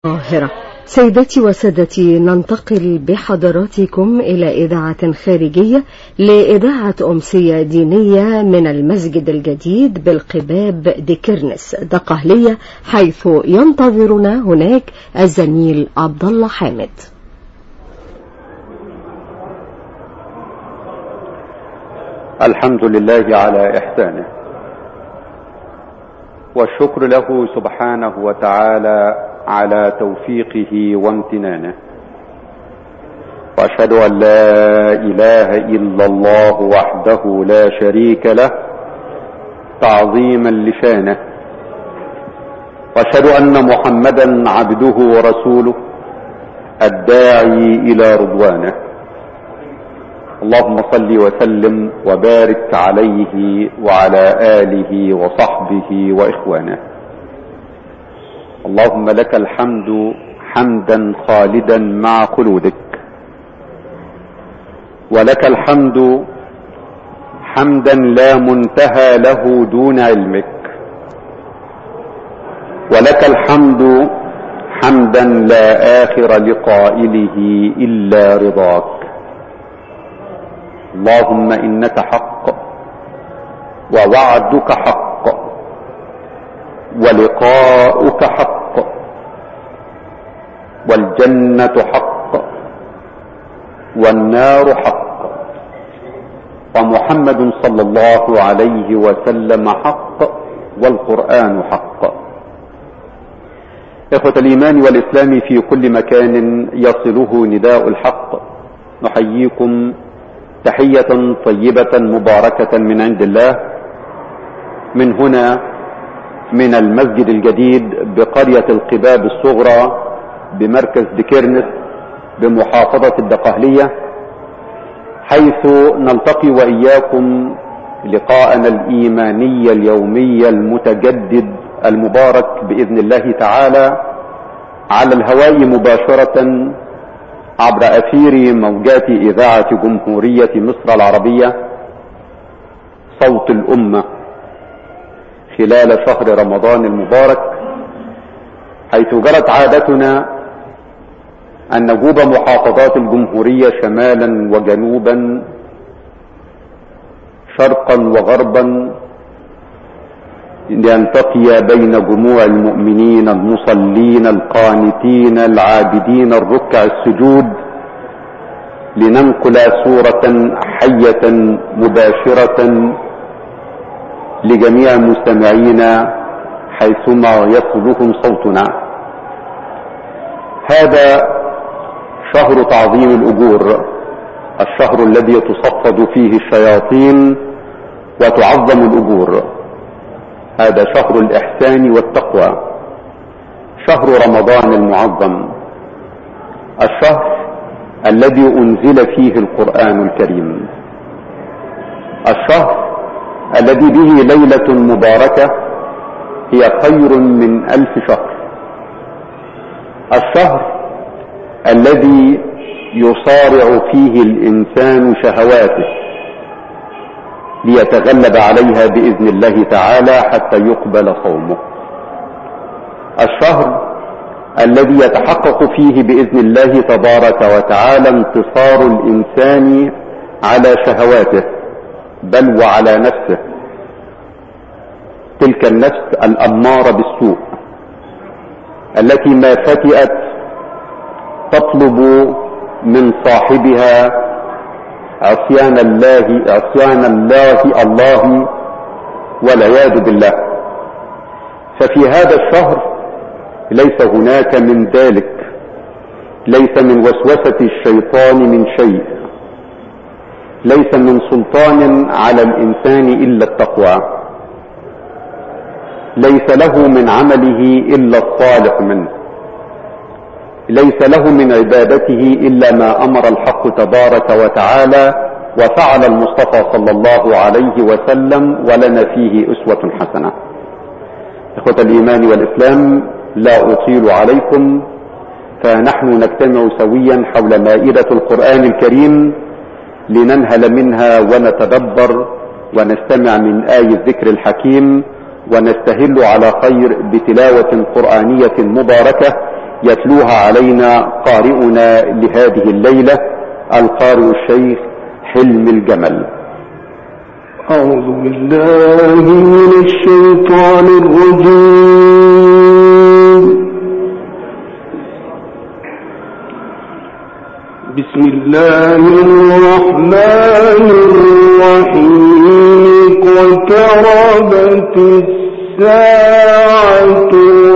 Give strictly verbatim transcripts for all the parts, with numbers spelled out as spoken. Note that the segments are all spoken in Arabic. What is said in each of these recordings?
القاهرة. سيداتي وسادتي، ننتقل بحضراتكم إلى إذاعة خارجية لإذاعة أمسية دينية من المسجد الجديد بالقباب دكرنس دقهلية، حيث ينتظرنا هناك الزميل عبد الله حامد. الحمد لله على إحسانه، والشكر له سبحانه وتعالى على توفيقه وامتنانه، وأشهد أن لا إله إلا الله وحده لا شريك له تعظيما لشانه، وأشهد أن محمدا عبده ورسوله الداعي إلى رضوانه. اللهم صل وسلم وبارك عليه وعلى آله وصحبه وإخوانه. اللهم لك الحمد حمدا خالدا مع خلودك، ولك الحمد حمدا لا منتهى له دون علمك، ولك الحمد حمدا لا آخر لقائله إلا رضاك. اللهم إنك حق، ووعدك حق، ولقاؤك حق، والجنة حق، والنار حق، ومحمد صلى الله عليه وسلم حق، والقرآن حق. إخوة الإيمان والإسلام في كل مكان يصله نداء الحق، نحييكم تحية طيبة مباركة من عند الله، من هنا من المسجد الجديد بقرية القباب الصغرى بمركز دكرنس بمحافظة الدقهلية، حيث نلتقي وإياكم لقاءنا الإيماني اليومي المتجدد المبارك بإذن الله تعالى على الهواء مباشرة عبر أثير موجات إذاعة جمهورية مصر العربية صوت الأمة خلال شهر رمضان المبارك، حيث جرت عادتنا أن نجوب محافظات الجمهورية شمالا وجنوبا، شرقا وغربا، ليلتقي بين جموع المؤمنين المصلين القانتين العابدين الركع السجود، لننقل صورة حية مباشرة لجميع مستمعينا حيثما يصلهم صوتنا. هذا شهر تعظيم الأجور، الشهر الذي تصفد فيه الشياطين وتعظم الأجور. هذا شهر الإحسان والتقوى، شهر رمضان المعظم، الشهر الذي أنزل فيه القرآن الكريم، الشهر الذي به ليلة مباركة هي خير من ألف شهر، الشهر الذي يصارع فيه الإنسان شهواته ليتغلب عليها بإذن الله تعالى حتى يقبل صومه، الشهر الذي يتحقق فيه بإذن الله تبارك وتعالى انتصار الإنسان على شهواته بل وعلى نفسه، تلك النفس الأمارة بالسوء التي ما فتئت تطلب من صاحبها عصيان الله عصيان الله الله والعياذ بالله. ففي هذا الشهر ليس هناك من ذلك، ليس من وسوسة الشيطان من شيء، ليس من سلطان على الإنسان إلا التقوى، ليس له من عمله إلا الصالح منه، ليس له من عبادته إلا ما أمر الحق تبارك وتعالى وفعل المصطفى صلى الله عليه وسلم، ولنا فيه أسوة حسنة. إخوة الإيمان والإسلام، لا أطيل عليكم، فنحن نجتمع سويا حول مائدة القرآن الكريم لننهل منها ونتدبر ونستمع من آي الذكر الحكيم، ونستهل على خير بتلاوة قرآنية مباركة يتلوها علينا قارئنا لهذه الليلة القارئ الشيخ حلم الجمل. أعوذ بالله من الشيطان الرجيم. بسم الله الرحمن الرحيم. اقتربت الساعة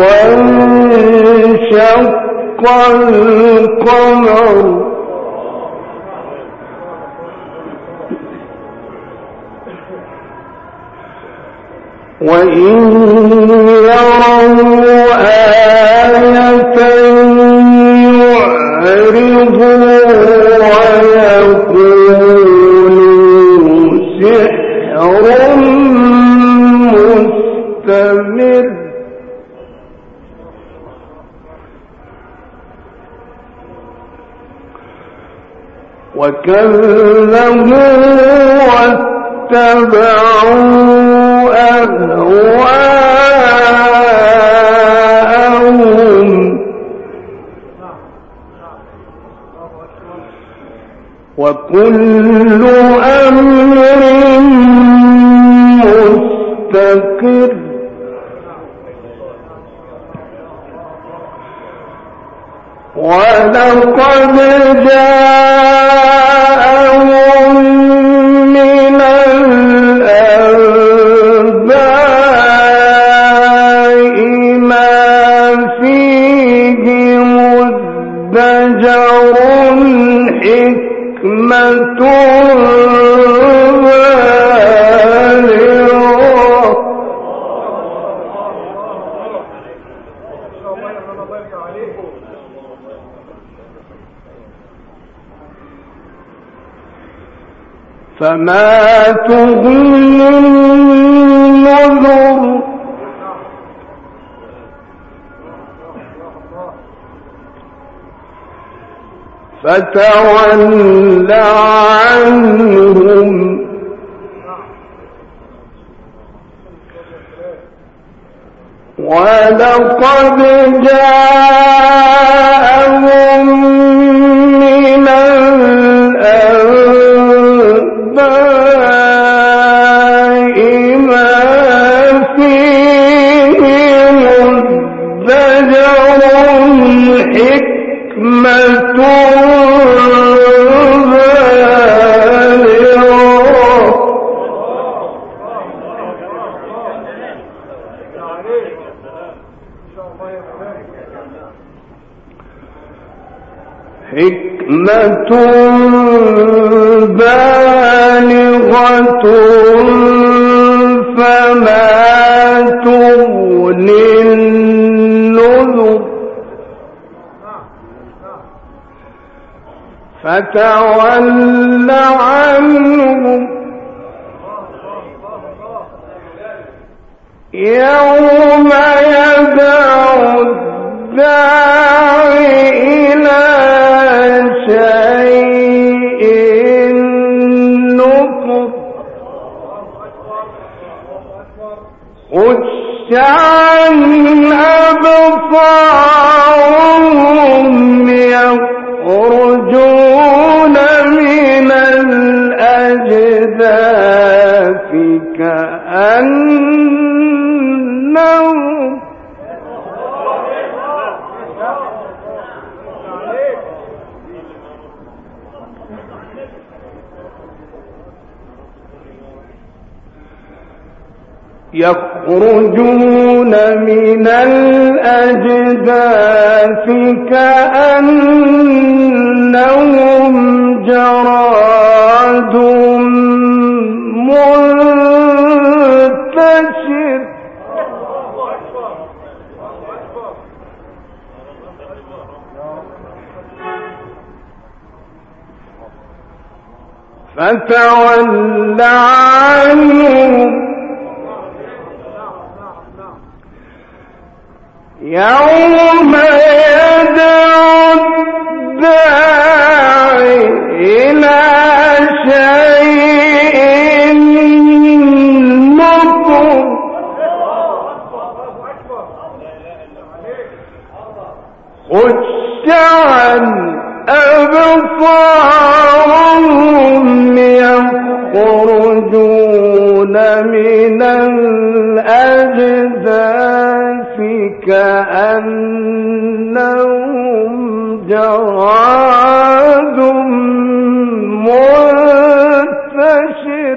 وانشق القمر وإن يروا آية يعرضوا ويقولوا سحر مستمر وكذبوا واتبعوا أهواءهم وكل أمر مستقر ولقد جاءهم من الأنباء ما فيه مزدجر حكمة فما تغني النذر فتول عنهم ولقد جاءهم من الأنباء ما فيه مزدجر حكمة حكمة بالغة فما تغني النذر فتول عنهم يوم يدعو الداعي إلى شيء نكر خش عن أبصارهم يخرجون من الأجداث كأنهم يخرجون من الأجداث كأنهم جراد منتشر فتول عنهم يوم يدعو الداعي إلى شيء نكر خشعا أبصارهم يخرجون من الأجداث كأنهم جراد منتشر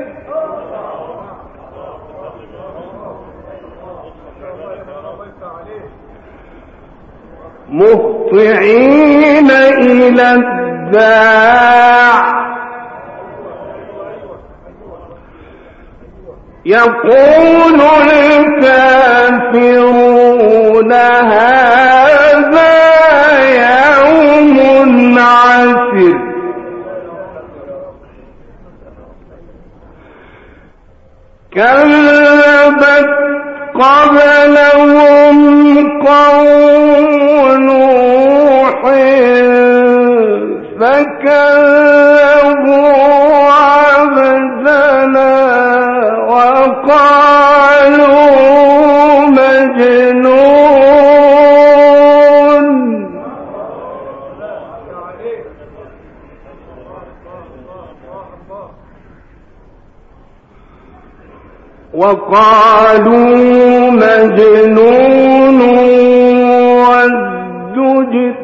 مهطعين إلى الداع يقول الكافرون هذا يوم عسر كذبت قبلهم قوم نوح فكذبوا عبدنا وقالوا مجنون وقالوا مجنون وازدجر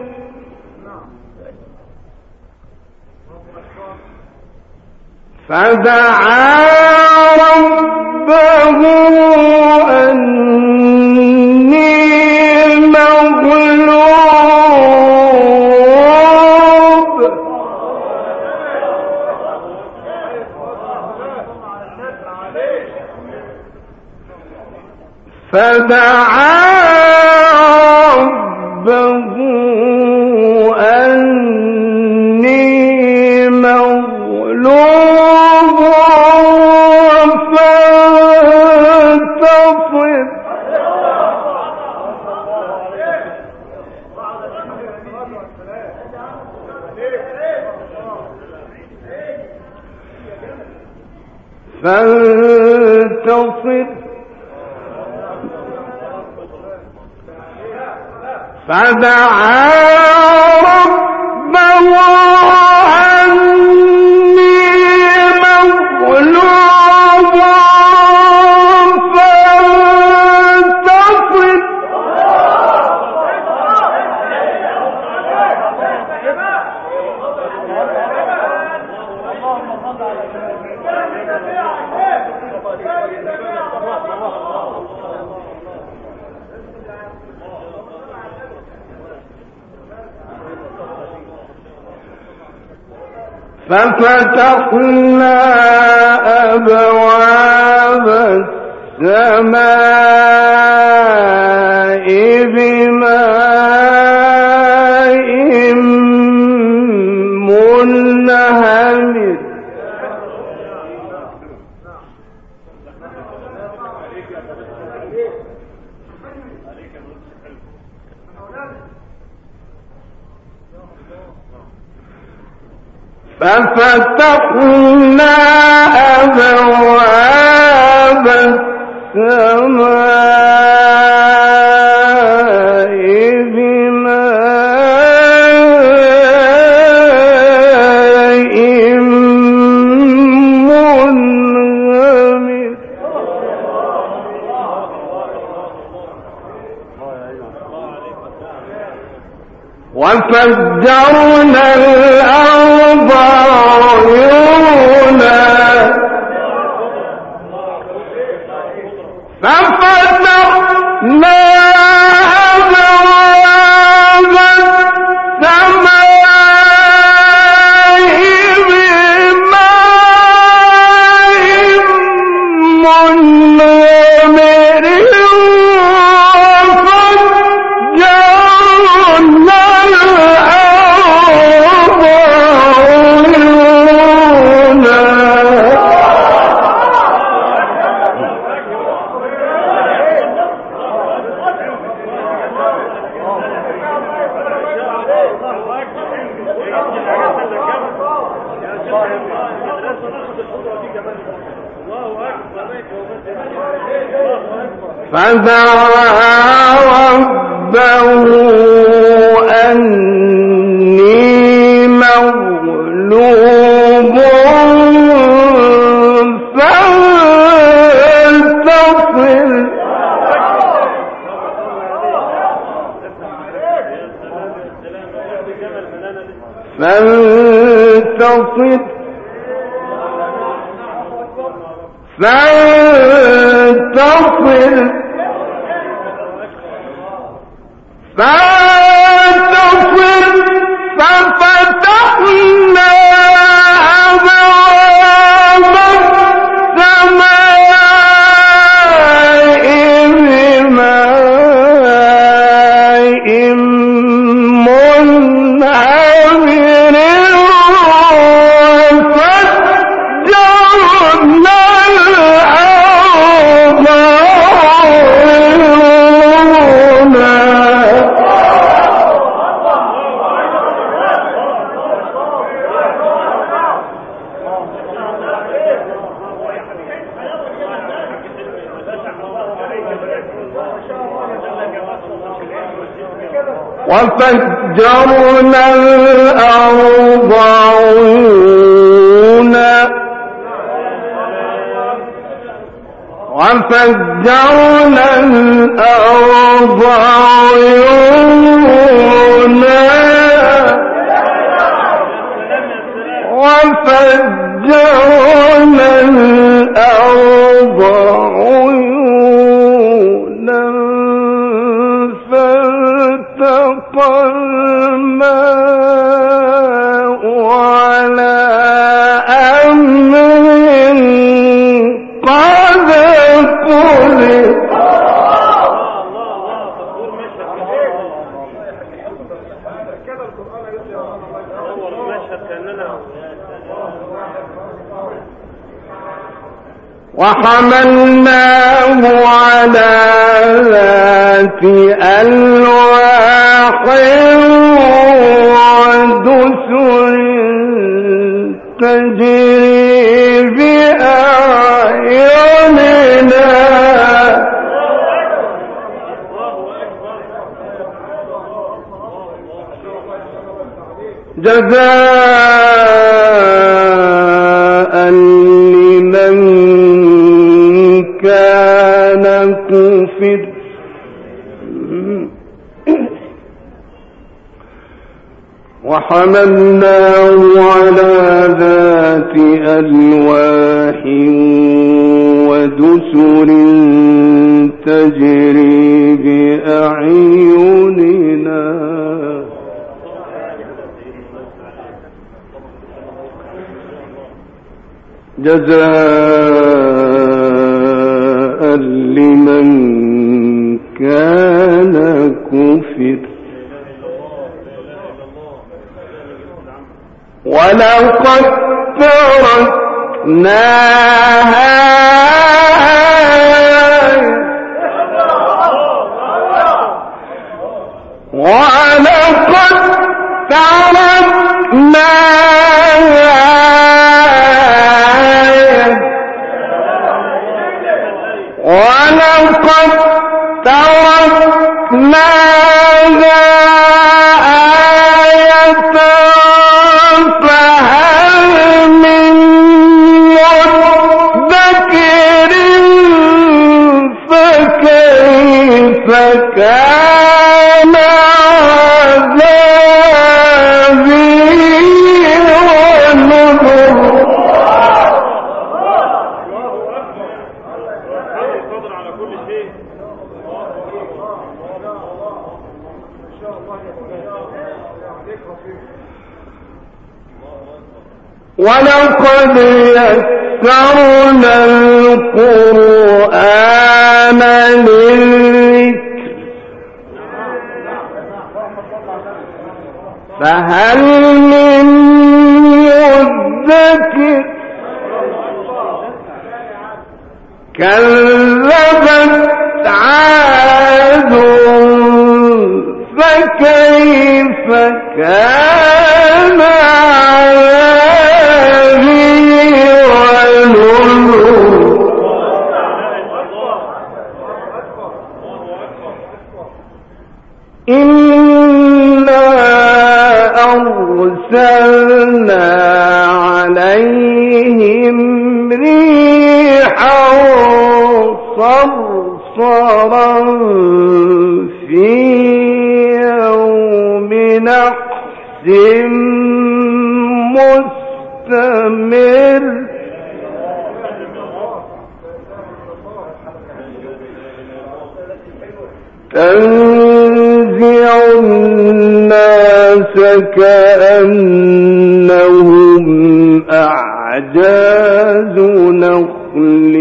فدعا ربه أني مغلوب فدعا ربه أني مغلوب فانتصر فانتصر فدعا ربه أني مغلوب فانتصر ففتحنا أبواب السماء بماء منهمر ففتحنا أبواب السماء بماء منهمر وفجرنا الأرض عيونا ففتحنا أبواب السماء بماء منهمر وفجرنا الأرض عيونا فدعا ربه ربه أني مغلوب فانتصر فانتصر فانتصر فانتصر ففتحنا أبواب السماء بماء منهمر وفجرنا الأرض عيونا وفجرنا الأرض عيونا وفجرنا الأرض عيونا وفجرنا الأرض عيونا فالتقى الماء على أمر قد قدر وحملناه على ذات ألواح ودسر تجري بأعيننا جزاء لمن كان كفر وحملناه على ذات ألواح ودسر تجري بأعيننا جزاء لمن كان كفر ولقد تركناها ولقد تركناها ولقد تركناها آية فهل من مدكر فكيف كان عذابي ونذر ولقد يسرنا القرآن للذكر فهل من مدكر كذبت عاد فكيف كان عذابي ونذر بنقص مستمر تنزع الناس كأنهم أعجاز نخل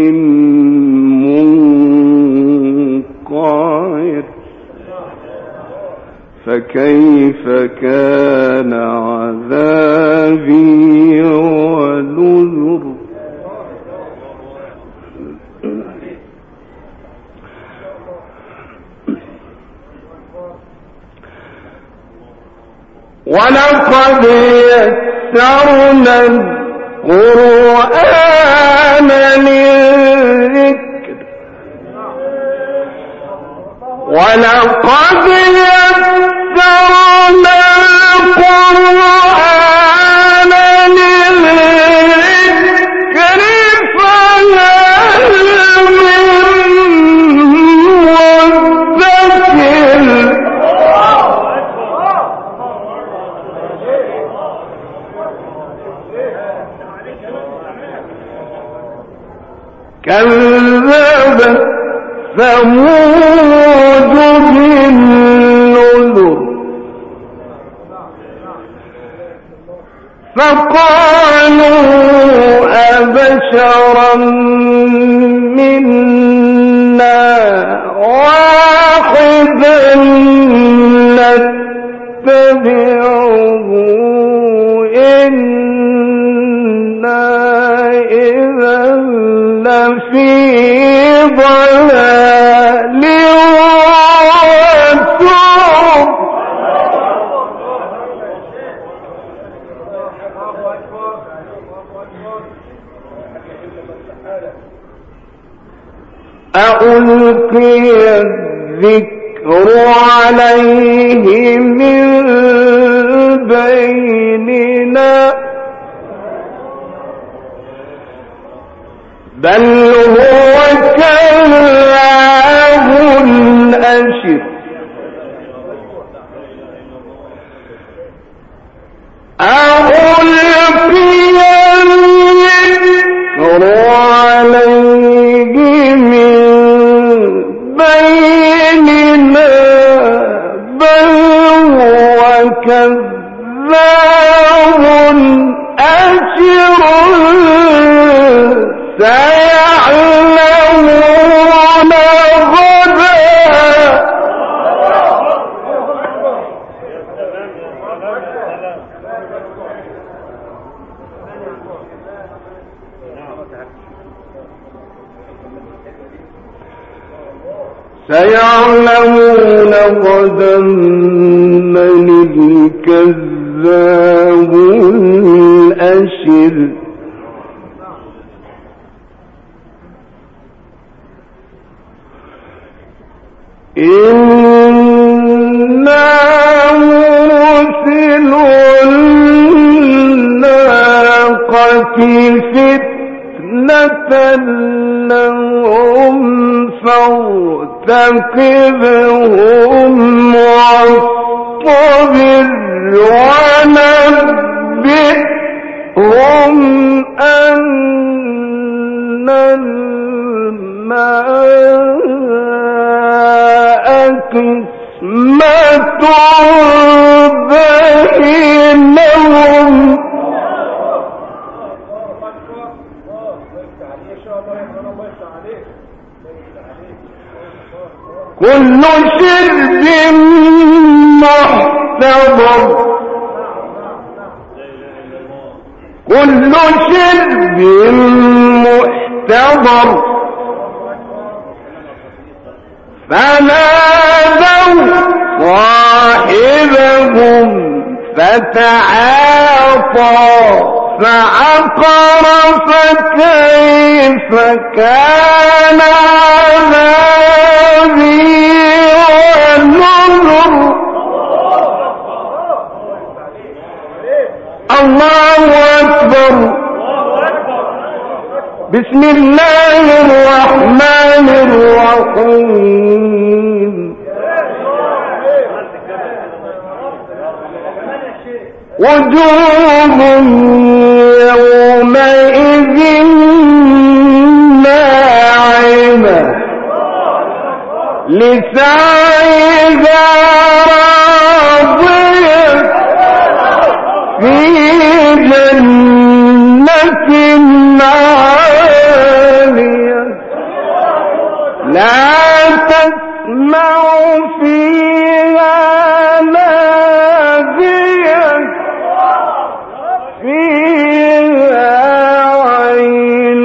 منقعر فكيف كان عذابي ونذر ولقد يسرنا القرآن للذكر ولقد يسرنا القرآن للذكر فهل من مدكر كذب ثمود بالنذر فقالوا أبشرا منا واحدا نتبعه إنا إذا لفي ضلال وسعر ألقي الذكر عليه من بيننا بل هو كذاب أشر ألقي الذكر عليه من بيننا بل هو كذاب أشر سيعلمون غدا سيعلمون غدا من الكذاب الأشر إنا مرسل الناقة فتنة لهم فارتقبهم واصطبر ونبئهم أن الماء قسمة بينهم كل شرب محتضر كل شرب محتضر فنادوا صاحبهم فتعاطى فعقر فكيف كان عذابي ونذر الله أكبر بسم الله الرحمن الرحيم وجوه يومئذ ناعمة لسعيها راضية في جنة عالية لا تسمع فيها لاغية فيها عين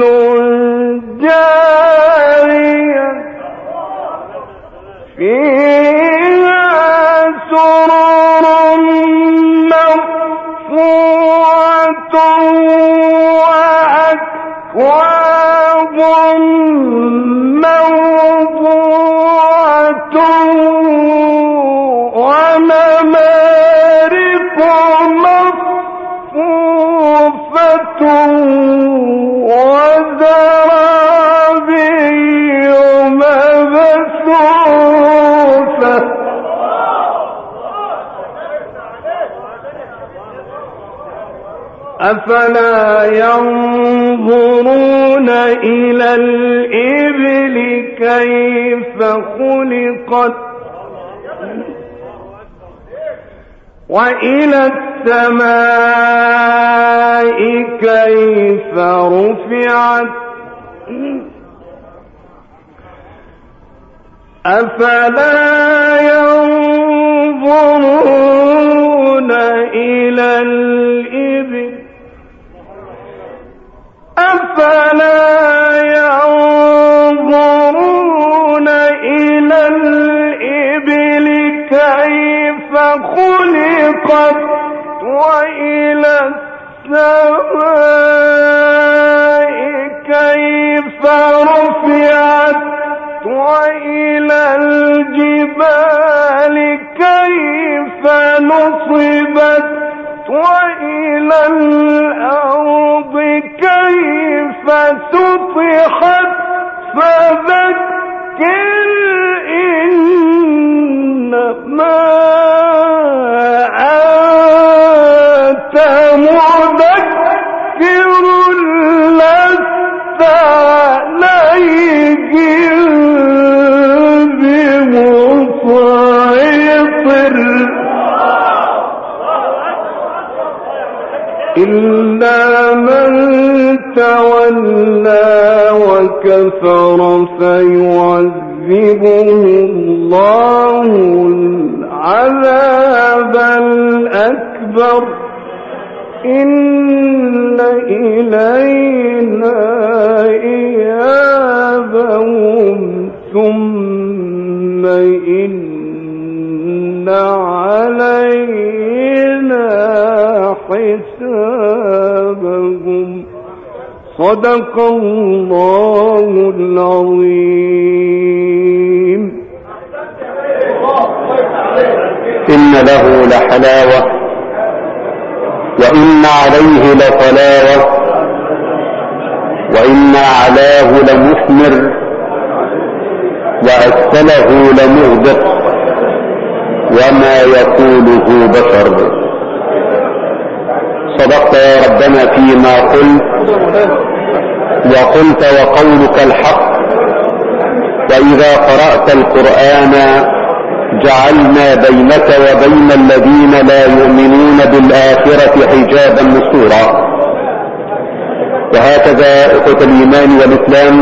جارية فيها سرر مرفوعة وأكواب موضوعة ونمارق مصفوفة وزرابي مبثوثة أفلا ينظرون إلى الإبل كيف خلقت وإلى السماء كيف رفعت أفلا ينظرون إلى الإبل أفلا ينظرون إلى الإبل كيف خلقت وإلى السماء كيف رفعت وإلى الجبال كيف نصبت وإلى الأرض كيف سطحت فذكر إنما أنت مذكر لست عليهم بمسيطر إلا من تولى وكفر فيعذبه الله العذاب الأكبر إن إلينا إيابهم ثم إن علينا حسابهم صدق الله العظيم. إن له لحلاوة وإن عليه لطلاوة وإن علاه لمثمر وأسفله لمغدق وما يقوله بشر. صدقت يا ربنا فيما قلت وقلت وقولك الحق. وإذا قرأت القرآن جعلنا بينك وبين الذين لا يؤمنون بالآخرة حجابا مستورا. وهكذا إخوة الإيمان والإسلام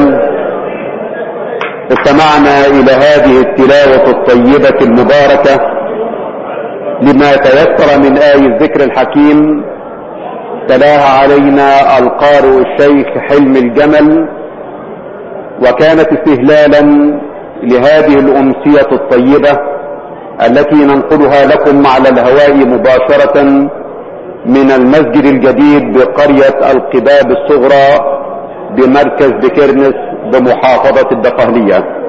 استمعنا إلى هذه التلاوة الطيبة المباركة لما تيسر من آي الذكر الحكيم تلاها علينا القارئ الشيخ حلم الجمل، وكانت استهلالا لهذه الأمسية الطيبة التي ننقلها لكم على الهواء مباشرة من المسجد الجديد بقرية القباب الصغرى بمركز بكرنس بمحافظة الدقهلية.